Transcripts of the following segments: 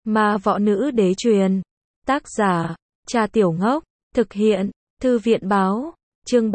Ma Võ Nữ Đế truyền. Tác giả, Trà Tiểu Ngốc. Thực hiện, Thư viện Báo. Chương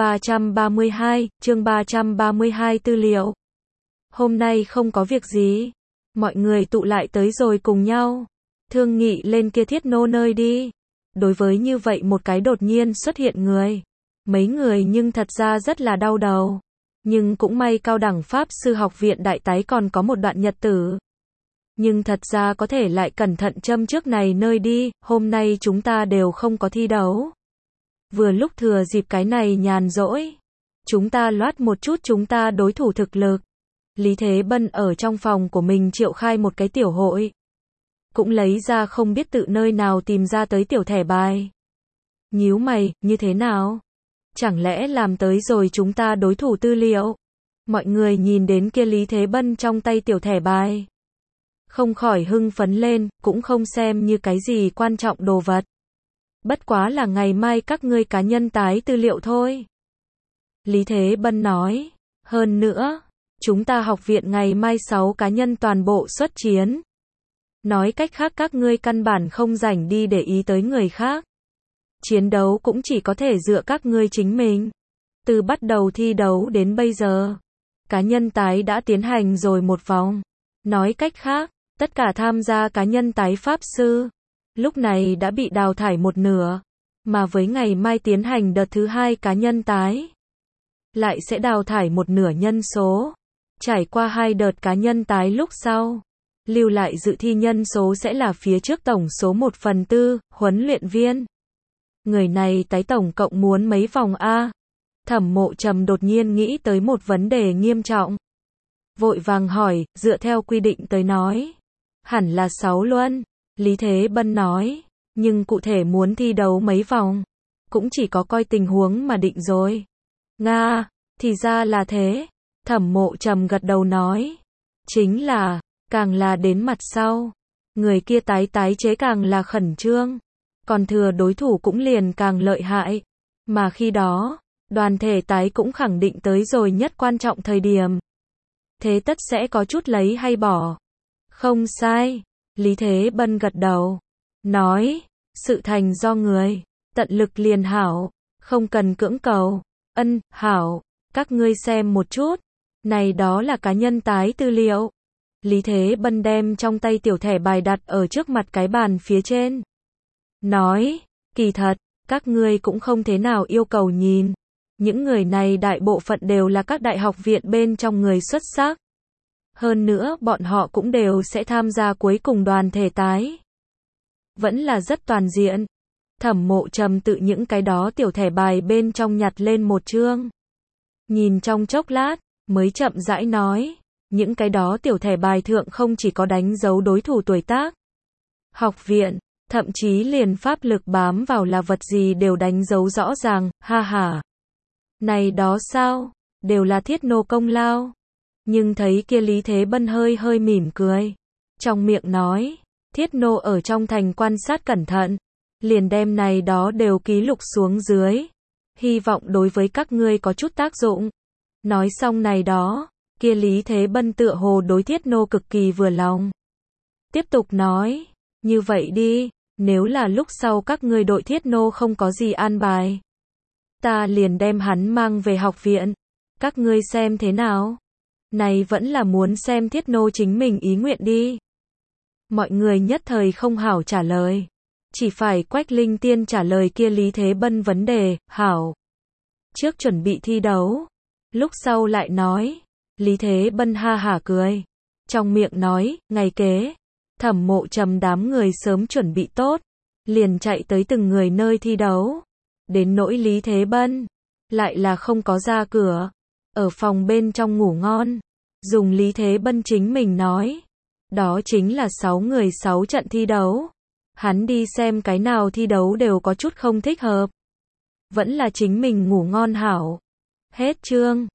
332 tư liệu. Hôm nay không có việc gì. Mọi người tụ lại tới rồi cùng nhau. Thương nghị lên kia Thiết Nô nơi đi. Đối với như vậy một cái đột nhiên xuất hiện người. Mấy người nhưng thật ra rất là đau đầu. Nhưng cũng may cao đẳng Pháp Sư Học viện Đại Tái còn có một đoạn nhật tử. Nhưng thật ra có thể lại cẩn thận châm trước này nơi đi, hôm nay chúng ta đều không có thi đấu. Vừa lúc thừa dịp cái này nhàn rỗi. Chúng ta loát một chút chúng ta đối thủ thực lực. Lý Thế Bân ở trong phòng của mình triệu khai một cái tiểu hội. Cũng lấy ra không biết tự nơi nào tìm ra tới tiểu thẻ bài. Nhíu mày, như thế nào? Chẳng lẽ làm tới rồi chúng ta đối thủ tư liệu? Mọi người nhìn đến kia Lý Thế Bân trong tay tiểu thẻ bài. Không khỏi hưng phấn lên, cũng không xem như cái gì quan trọng đồ vật. Bất quá là ngày mai các ngươi cá nhân tái tư liệu thôi. Lý Thế Bân nói. Hơn nữa, chúng ta học viện ngày mai 6 cá nhân toàn bộ xuất chiến. Nói cách khác các ngươi căn bản không rảnh đi để ý tới người khác. Chiến đấu cũng chỉ có thể dựa các ngươi chính mình. Từ bắt đầu thi đấu đến bây giờ, cá nhân tái đã tiến hành rồi một vòng. Nói cách khác, tất cả tham gia cá nhân tái Pháp Sư, lúc này đã bị đào thải một nửa. Mà với ngày mai tiến hành đợt thứ 2 cá nhân tái, lại sẽ đào thải một nửa nhân số. Trải qua 2 đợt cá nhân tái lúc sau, lưu lại dự thi nhân số sẽ là phía trước tổng số 1/4, huấn luyện viên. Người này tái tổng cộng muốn mấy vòng A? Thẩm Mộ Trầm đột nhiên nghĩ tới một vấn đề nghiêm trọng. Vội vàng hỏi, dựa theo quy định tới nói. Hẳn là 6 luân. Lý Thế Bân nói. Nhưng cụ thể muốn thi đấu mấy vòng, cũng chỉ có coi tình huống mà định rồi. Nga, thì ra là thế. Thẩm Mộ Trầm gật đầu nói. Chính là, càng là đến mặt sau, người kia tái chế càng là khẩn trương. Còn thừa đối thủ cũng liền càng lợi hại. Mà khi đó, đoàn thể tái cũng khẳng định tới rồi nhất quan trọng thời điểm. Thế tất sẽ có chút lấy hay bỏ. Không sai. Lý Thế Bân gật đầu. Nói, sự thành do người. Tận lực liền hảo. Không cần cưỡng cầu. Ân, hảo. Các ngươi xem một chút. Này đó là cá nhân tái tư liệu. Lý Thế Bân đem trong tay tiểu thẻ bài đặt ở trước mặt cái bàn phía trên. Nói, kỳ thật, các ngươi cũng không thế nào yêu cầu nhìn. Những người này đại bộ phận đều là các đại học viện bên trong người xuất sắc. Hơn nữa bọn họ cũng đều sẽ tham gia cuối cùng đoàn thể tái. Vẫn là rất toàn diện. Thẩm Mộ Trầm tự những cái đó tiểu thẻ bài bên trong nhặt lên một chương. Nhìn trong chốc lát, mới chậm rãi nói. Những cái đó tiểu thẻ bài thượng không chỉ có đánh dấu đối thủ tuổi tác, học viện, thậm chí liền pháp lực bám vào là vật gì đều đánh dấu rõ ràng, ha ha. Này đó sao, đều là Thiết Nô công lao. Nhưng thấy kia Lý Thế Bân hơi mỉm cười. Trong miệng nói, Thiết Nô ở trong thành quan sát cẩn thận. Liền đem này đó đều ký lục xuống dưới. Hy vọng đối với các ngươi có chút tác dụng. Nói xong này đó, kia Lý Thế Bân tựa hồ đối Thiết Nô cực kỳ vừa lòng. Tiếp tục nói, như vậy đi, nếu là lúc sau các ngươi đội Thiết Nô không có gì an bài, ta liền đem hắn mang về học viện. Các ngươi xem thế nào? Này vẫn là muốn xem Thiết Nô chính mình ý nguyện đi. Mọi người nhất thời không hảo trả lời. Chỉ phải Quách Linh Tiên trả lời kia Lý Thế Bân vấn đề, hảo. Trước chuẩn bị thi đấu. Lúc sau lại nói. Lý Thế Bân ha hả cười. Trong miệng nói, ngày kế. Thẩm Mộ Trầm đám người sớm chuẩn bị tốt. Liền chạy tới từng người nơi thi đấu. Đến nỗi Lý Thế Bân. Lại là không có ra cửa. Ở phòng bên trong ngủ ngon. Dùng Lý Thế Bân chính mình nói. Đó chính là 6 người 6 trận thi đấu. Hắn đi xem cái nào thi đấu đều có chút không thích hợp. Vẫn là chính mình ngủ ngon hảo. Hết chương.